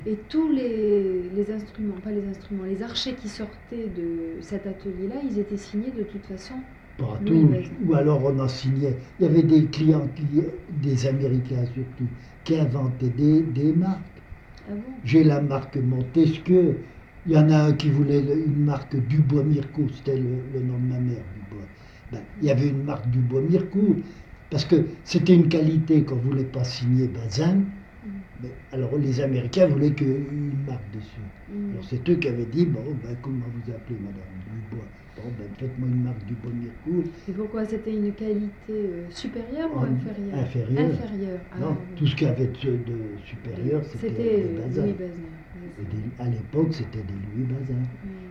Et tous les instruments, pas les instruments, les archets qui sortaient de cet atelier-là, ils étaient signés de toute façon Pas Louis tous, Bazin. ou alors on en signait. Il y avait des clients, des Américains surtout, qui inventaient des marques. Ah bon? J'ai la marque Montesquieu. Il y en a un qui voulait une marque Dubois-Mircourt, c'était le nom de ma mère, Dubois. Ben, il y avait une marque Dubois-Mircourt, parce que c'était une qualité qu'on ne voulait pas signer Bazin. Mais, alors les Américains voulaient qu'une marque dessus. Alors c'est eux qui avaient dit, bon, ben, comment vous appelez Madame Dubois? Bon, ben, faites-moi une marque Dubois-Mircourt. Et pourquoi c'était une qualité supérieure ou inférieure? Inférieure. Inférieure. Ah, Non, oui. tout ce qu'il y avait de supérieur, c'était des Bazin. Louis Bazin. Et à l'époque, c'était des Louis Bazin.